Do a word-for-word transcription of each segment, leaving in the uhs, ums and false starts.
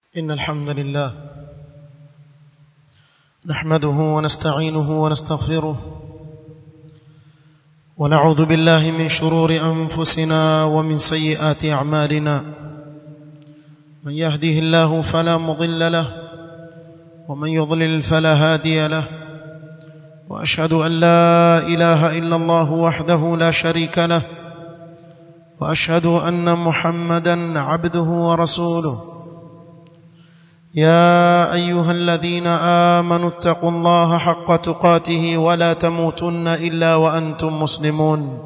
إن الحمد لله نحمده ونستعينه ونستغفره ونعوذ بالله من شرور أنفسنا ومن سيئات أعمالنا من يهده الله فلا مضل له ومن يضلل فلا هادي له وأشهد أن لا إله إلا الله وحده لا شريك له وأشهد أن محمدًا عبده ورسوله يا أيها الذين آمنوا اتقوا الله حق تقاته ولا تموتن إلا وأنتم مسلمون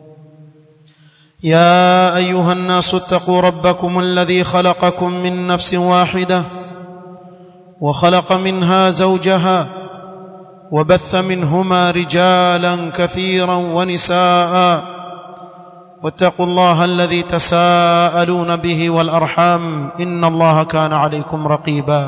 يا أيها الناس اتقوا ربكم الذي خلقكم من نفس واحدة وخلق منها زوجها وبث منهما رجالا كثيرا ونساء واتقوا الله الذي تساءلون به والأرحام إن الله كان عليكم رقيبا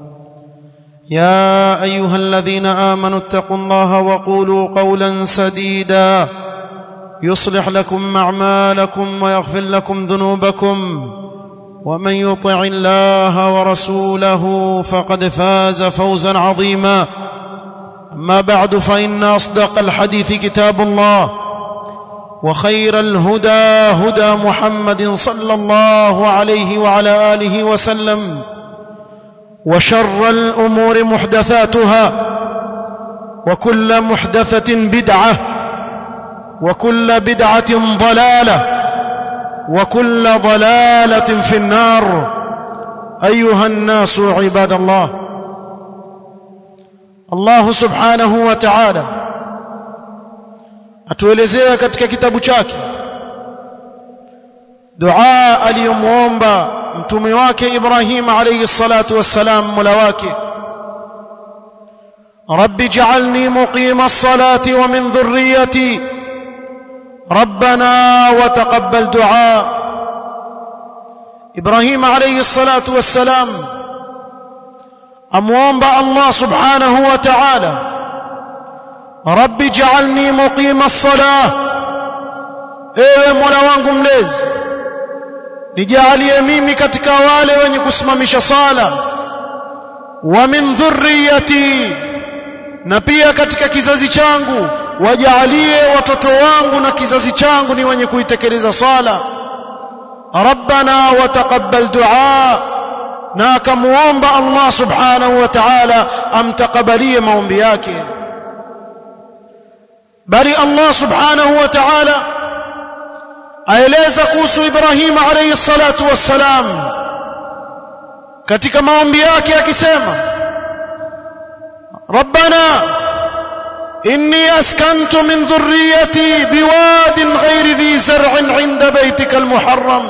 يا أيها الذين آمنوا اتقوا الله وقولوا قولا سديدا يصلح لكم أعمالكم ويغفر لكم ذنوبكم ومن يطع الله ورسوله فقد فاز فوزا عظيما أما بعد فإن أصدق الحديث كتاب الله وخير الهدى هدى محمد صلى الله عليه وعلى آله وسلم وشر الأمور محدثاتها وكل محدثة بدعة وكل بدعة ضلالة وكل ضلالة في النار أيها الناس عباد الله الله سبحانه وتعالى atuelezea katika kitabu chake dua aliyomuomba mtume wake Ibrahim alayhi salatu wassalam mola wake rabbi ij'alni muqima as-salati wa min dhurriyyati rabbana wa taqabbal du'a Ibrahim alayhi salatu wassalam amuomba Allah subhanahu wa ta'ala Rabbi ij'alni muqima as-salah ewe Mola wangu mlezi nijalie mimi katika wale wenye kusimamisha sala wa min dhurriyyati na pia katika kizazi changu wajalie watoto wangu na kizazi changu ni wenye kuitekeleza sala Rabbana wa taqabbal du'a na akamuomba Allah subhanahu wa ta'ala amtakabalie maombi yake bali Allah subhanahu wa ta'ala aeleza kuhusu Ibrahim alayhi salatu wassalam katika maombi yake akisema Rabbana inni askantu min dhurriyyati biwadin ghayri dhi zar'in 'inda baytika al-muharram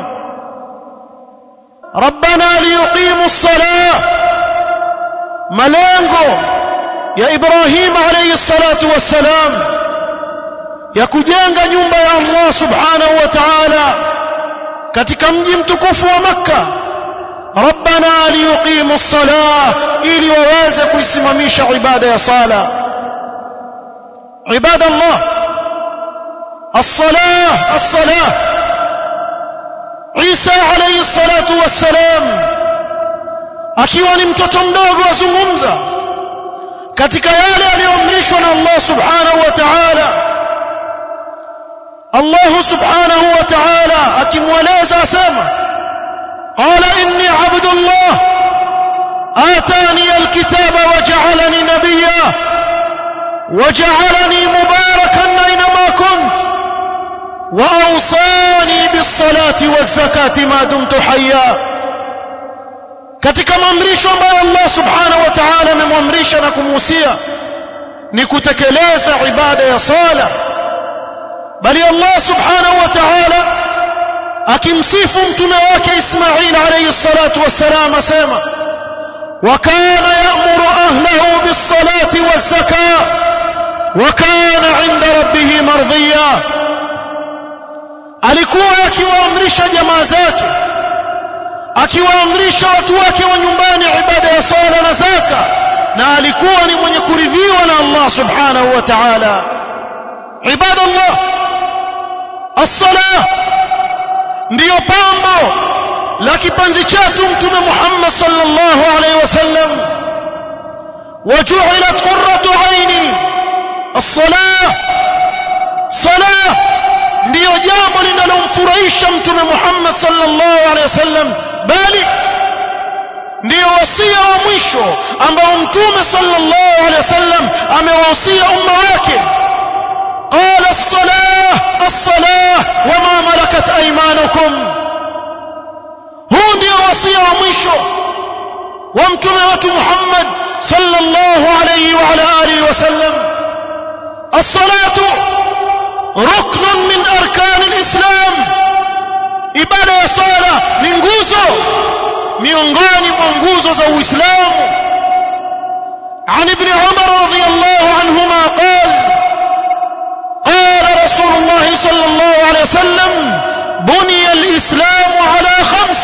Rabbana liyuqimu as-salah malengo ya Ibrahim alayhi salatu wassalam ya kujenga nyumba ya Allah subhanahu wa ta'ala katika mji mtukufu wa Makka Rabbana liyuqimu as-salah ili waweze kuisimamisha ibada ya sala ibada Allah as-salah as-salah Isa alayhi salatu wassalam akiwa ni mtoto mdogo azungumza katika yale aliyoamrishwa na Allah subhanahu wa ta'ala Allah subhanahu wa ta'ala akimweleza asema qala inni abdullah atani alkitaba waj'alani nabiyya waj'alani mubarakan aynama kunt wa awsani bis-salati waz-zakati ma dumtu hayya katika maamrisho ambayo Allah subhanahu wa ta'ala amemwamrisha na kumhusia ni kutekeleza ibada ya sala bali Allah subhanahu wa ta'ala akimsifu mtume wake Ismail alayhi salatu wassalam asema wa kana ya'muru ahlahu bis-salati waz-zakah wa kana 'inda rabbih mardiya alikuwa akiwaamrisha jamaa zake akiwaamrisha watu wake wa nyumbani ibada ya sala na zaka na alikuwa ni mwenye kuridhiwa na Allah subhanahu wa ta'ala ibadallah as-salah ndiyo pambo la kipanzi chetu mtume Muhammad sallallahu وجعلت قرة عيني الصلاة صلاة ndio jambo linalomfurahisha mtume Muhammad sallallahu alaihi wasallam, bali ndio wasia wa mwisho ambao mtume sallallahu alaihi wasallam amewahusia umma wake. qala as-salah as-salah wama malakat aymanukum, huu ndio wasia wa mwisho wa mtume wetu Muhammad sallallahu alaihi wa ala alihi wasallam. as-salatu ruknun min arkan al-islam, ibada ya sala ni nguzo miongoni mwa nguzo za Uislamu. عن ابن عمر رضي الله عنهما قال قال رسول الله صلى الله عليه وسلم بني الإسلام على خمس: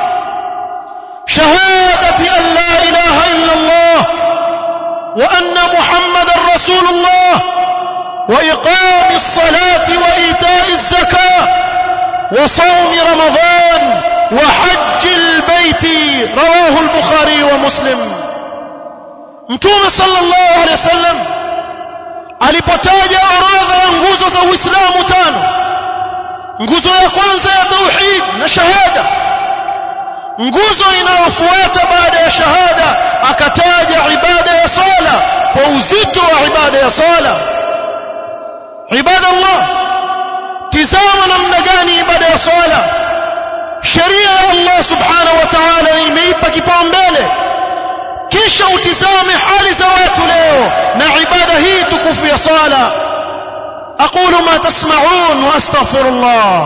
شهادة أن لا إله إلا الله وأن محمد رسول الله وإقام الصلاة وإيتاء الزكاة وصوم رمضان وحج البيت. رواه البخاري ومسلم. Mtume sallallahu alaihi wasallam alipotaja orodha ya nguzo za Uislamu tano, nguzo ya kwanza ya tauhid na shahada, nguzo inayofuata baada ya shahada akataja ibada ya sala kwa uzito wa ibada ya sala. Ibadallah, tizama namna gani ibada ya sala sheria ya Allah subhanahu wa ta'ala imeipa kipaumbele, kisha utizame hali za watu leo na ibada hii tukufu ya sala. aqulu ma tasma'un wa astaghfirullah.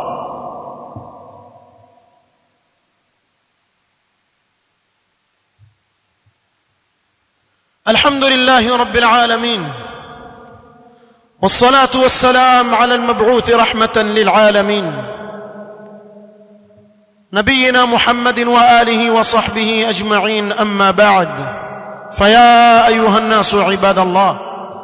alhamdulillahi rabbil alamin والصلاة والسلام على المبعوث رحمة للعالمين نبينا محمد وآله وصحبه أجمعين. أما بعد، فيا أيها الناس عباد الله،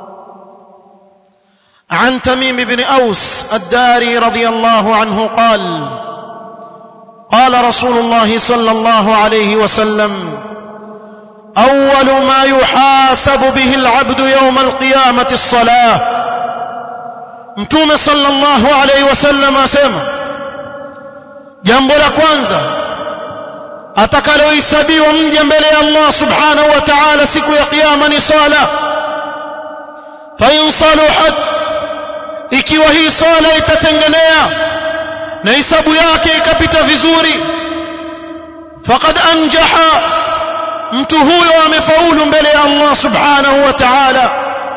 عن تميم بن أوس الداري رضي الله عنه قال قال رسول الله صلى الله عليه وسلم: أول ما يحاسب به العبد يوم القيامة الصلاة. Mtume sallallahu alayhi wasallam asema, jambo la kwanza atakalohesabiwa mja mbele ya Allah subhanahu wa ta'ala siku ya kiyama ni sala. fa in saluhat, ikiwa hii sala itatengenea na hisabu yake ikapita vizuri, faqad anjaha, mtu huyo amefaulu mbele ya Allah subhanahu wa ta'ala.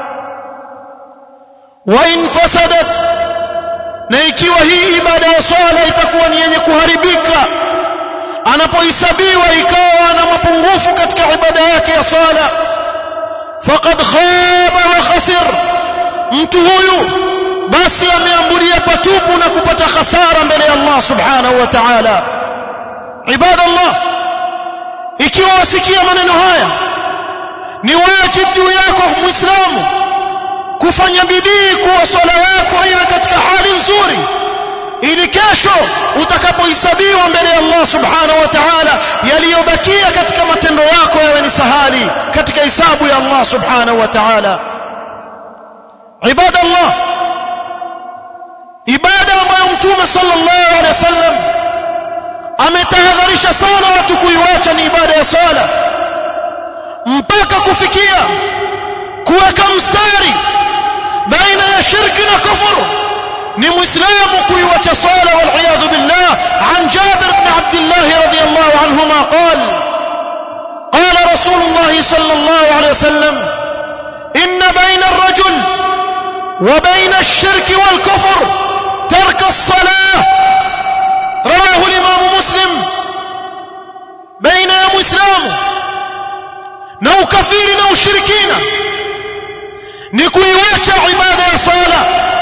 wa in fasadat, na ikiwa hii ibada ya swala itakuwa ni yenye kuharibika, anapohesabiwa ikawa na mapungufu katika ibada yake ya swala, faqad khaba wa khasir, mtu huyu basi ameambulia patupu na kupata hasara mbele ya Allah subhanahu wa ta'ala. Ibadallah, ikiwa wasikia maneno haya, ni wajibu juu yako Muislamu kufanya bidii kuwa swala yako iwe katika hali nzuri, ili kesho utakapohesabiwa mbele ya Allah subhanahu wa ta'ala yaliyobakia katika matendo yako yawe ni sahali katika hisabu ya Allah subhanahu wa ta'ala. Ibadallah, ibada ambayo Mtume sallallahu alaihi wasallam ametahadharisha sana watu kuiwacha ni ibada ya swala, mpaka kufikia kuweka mstari baina ya shirki na kufuru ni muislamu kuiwacha swala, wal iyadhu billah. an Jabir ibn Abdullah radiyallahu anhuma qala qala Rasulullah sallallahu alayhi wasallam: inna bayna ar-rajul wa bayna ash-shirki wal kufr tarka as-salah. rawahu al-imam Muslim. baina ya muislamu na ukafiri na ushirikina ni kuiwacha ibada ya sala.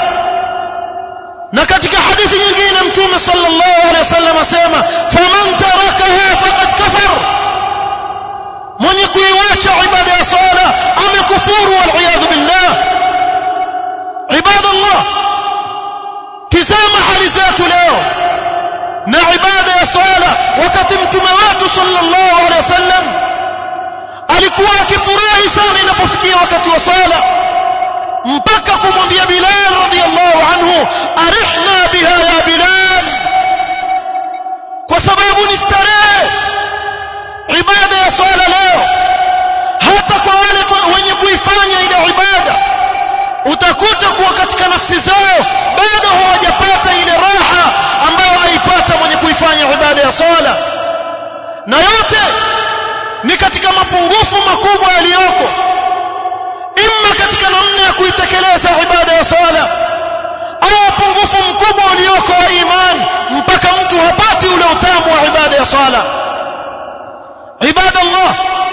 Na katika hadithi nyingine Mtume sallallahu alaihi wasallam asema, faman tarakaha faqad kafar, mwenye kuiwacha ibada ya sala amekufuru, wal iyadhu billah. Ibadallah, tizama hali zetu leo na ibada ya sala. Wakati Mtume wetu sallallahu alaihi wasallam alikuwa akifurahi unapofikia wakati wa sala mpaka kumwambia Bilal radhiyallahu anhu arihna biha ya Bilal, kwa sababu ni starehe ibada ya swala leo. Hata kwa wale wenye kuifanya ile ibada utakuta kuwa katika nafsi zao bado hawajapata ile raha ambayo aipata mwenye kuifanya ibada ya swala, na yote ni katika mapungufu makubwa yaliyoko imma katika namna ya kuitekeleza ibada ya swala au upungufu mkubwa ulioko wa imani mpaka mtu hapati ule utamu wa ibada ya swala. Ibada Allah,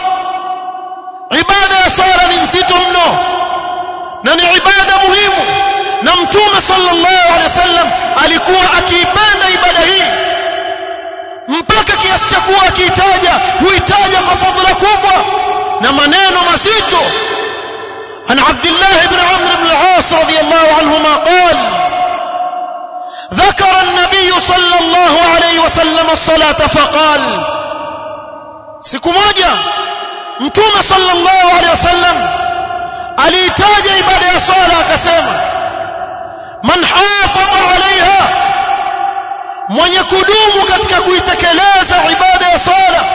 ibada ya swala ni nzito mno na ni ibada muhimu, na Mtume sallallahu alaihi wasallam alikuwa akiipenda ibada hii mpaka kiasi cha kuwa akiitaja huitaja kwa fadhila kubwa na maneno mazito. عن عبد الله بن عمرو بن العاص رضي الله عنهما قال ذكر النبي صلى الله عليه وسلم الصلاة فقال siku moja Mtume sallallahu alaihi wasallam aliitaja ibada ya swala akasema man hafadha alaiha, mwenye kudumu katika kuitekeleza ibada ya swala,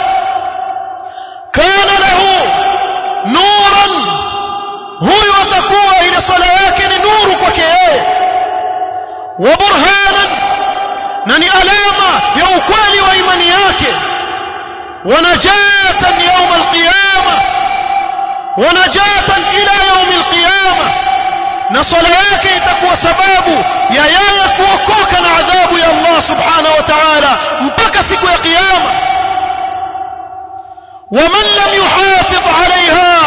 kana lahu nuran, huyo atakuwa ile swala yake ni nuru kwake yeye, wa burhanan, na ni alama ya ukweli wa imani yake, wa najatan yawm alqiyama, wa najatan ila yawm alqiyama, na swala yake itakuwa sababu ya yeye kuokoka na adhabu ya Allah subhanahu wa ta'ala mpaka siku ya kiyama. wa man lam yuhafidh alaiha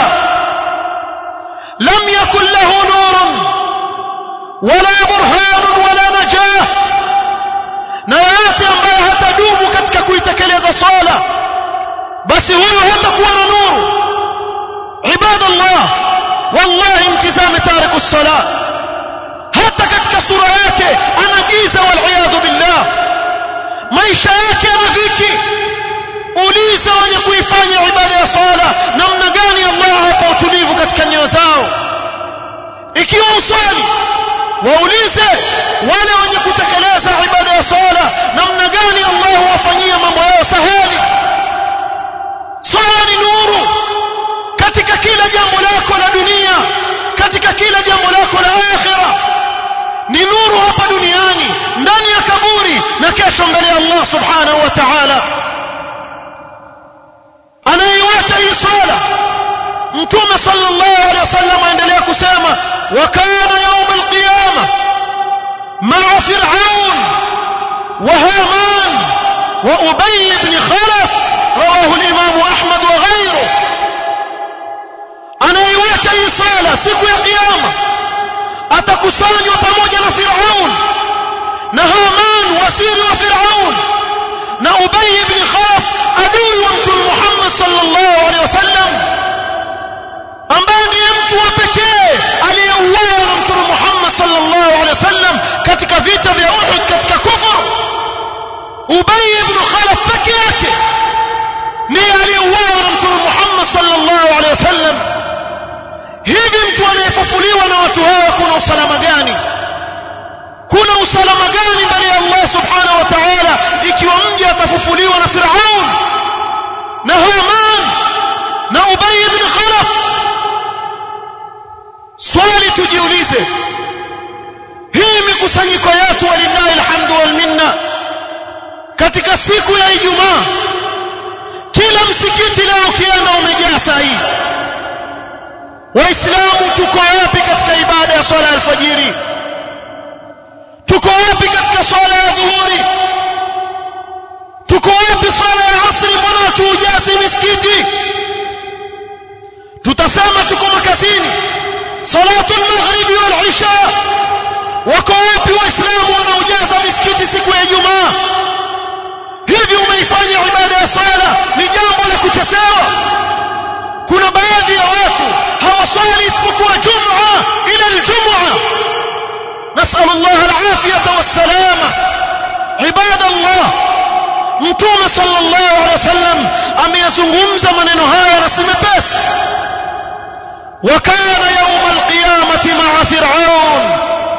لم يكن له نور ولا برهان ولا نجاة, na yote ambaye hatadumu katika kuitekeleza swala basi huyo hatakuwa na nuru. Ibadallah, wallahi mtizame tariku as-salah hata katika sura yake anagiza, wal billah, maisha yake yana dhiki. Uliza wenye kuifanya ibada ya swala namna gani Allah hapa utulivu katika nyoyo zao. Ikiwa uswali, waulize wale wenye kutekeleza ibada ya swala namna gani Allah wafanyia mambo yao sahali. Swala ni nuru katika kila jambo lako la dunia, katika kila jambo lako la akhira. Ni nuru hapa duniani, ndani ya kaburi, na kesho mbele ya Allah subhanahu wa ta'ala. Anaiacha hii swala, Mtume sallallahu alaihi wasallam aendelea kusema wa kana yawm alqiyama ma'a fir'aun wa haman wa ubay ibn khalaf, rawahu al-imam Ahmad wa ghayruhu. Anaiacha hii swala siku ya kiyama atakusanywa pamoja na Firaun na Haman, waziri wa Firaun, na Ubay ibn Khalaf, adui wa Mtume Muhammad sallallahu alaihi wasallam, ambaye ni mtu wa pekee aliyeuawa na Mtume Muhammad sallallahu alaihi wasallam katika vita vya Uhud katika kufuru. Ubay ibn Khalaf pekee yake ndiye aliyeuawa na Mtume Muhammad sallallahu alaihi wasallam. Hivi mtu anayefufuliwa na watu hawa kuna usalama gani? Kuna usalama gani mbele ya Allah subhanahu wa ta'ala ikiwa mja atafufuliwa na Firaun na Haman na Ubay ibn Khalaf? Swali tujiulize, hii mikusanyiko yetu walillahi alhamdu wal minna katika siku ya Ijumaa, kila msikiti leo ukienda umejaa sahihi. Waislamu tuko wapi katika ibada ya swala alfajiri? Tuko wapi katika swala ya dhuhuri? Tuko wapi swala ya asri? Mbona tuujazi misikiti? Tutasema tuko makazini, salatu al-maghrib wal isha. Wako wapi waislamu wanaojaza misikiti siku ya Ijumaa? Hivi umeifanya ibada ya swala ni jambo la kuchezewa? Kuna baadhi ya watu hawaswali isipokuwa Jum'a ila al-Jum'a. نسأل الله العافية والسلامة. عباد الله, Mtume sallallahu alaihi wasallam ameyazungumza maneno haya na si mepesi. وكان يوم القيامة مع فرعون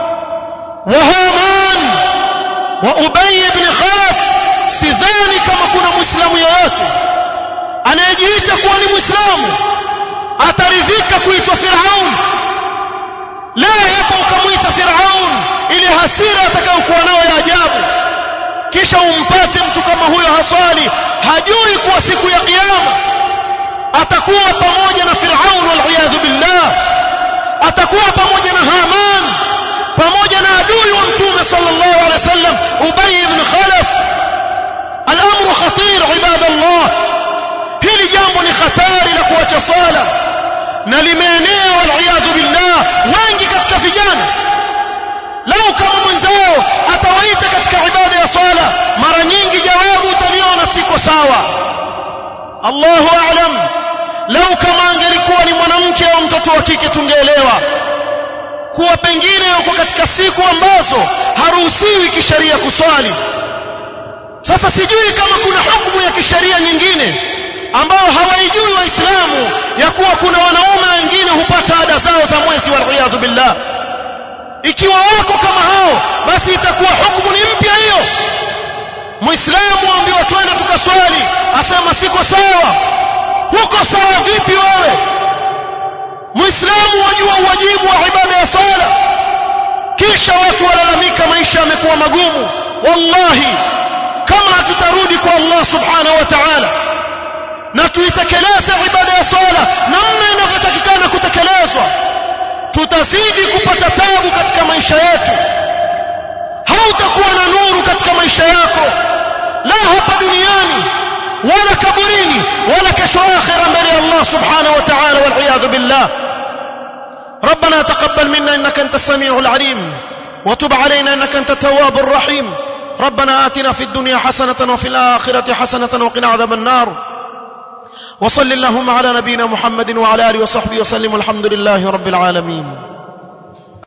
وهامان وأبي بن خلف. sidhani kama kuna muislamu yeyote anayejiita kuwa ni muislamu ataridhika kuitwa Firaun. leo hapo ukamuita Firaun ili hasira atakayokuwa nayo ya ajabu, kisha umpate mtu kama huyo haswali, hajui kuwa siku ya kiyama atakuwa pamoja na Firaun wal billah, atakuwa pamoja na Haman, pamoja na adui wa mtume sallallahu alaihi wasallam Ubay ibn Khalaf. الامر خطير عباد الله. hili jambo ni hatari la kuacha swala na limeenea wal billah wengi katika vijana. lau kama mwenzao atawaita katika ibada ya swala, mara nyingi jawabu utaliona siko sawa. Allahu a'lam. lau kama angelikuwa ni mwanamke au mtoto wa kike tungeelewa kuwa pengine yuko katika siku ambazo haruhusiwi kisheria kuswali. Sasa sijui kama kuna hukumu ya kisheria nyingine ambao hawaijui waislamu ya kuwa kuna wanaume wengine hupata ada zao za mwezi wal billah. ikiwa wako kama hao, basi itakuwa hukumu ni mpya hiyo. Muislamu ambiwa twende tukaswali, asema siko sawa. Huko sawa vipi wewe? Muislamu wajua wajibu wa ibada ya sala, kisha watu walalamika maisha yamekuwa magumu. Wallahi kama hatutarudi kwa Allah subhanahu wa ta'ala na tuitekeleze ibada ya sala namna inavyotakikana kutekelezwa, tutazidi kupata taabu katika maisha yetu. Hautakuwa na nuru katika maisha yako, la hapa duniani wala kaburini wala kesho akhira mbele ya Allah subhanahu wa ta'ala, wal iyad billah. ربنا تقبل منا إنك أنت السميع العليم وتب علينا إنك أنت التواب الرحيم. ربنا آتنا في الدنيا حسنة وفي الآخرة حسنة وقنا عذاب النار. وصل اللهم على نبينا محمد وعلى آله وصحبه وسلم. والحمد لله رب العالمين.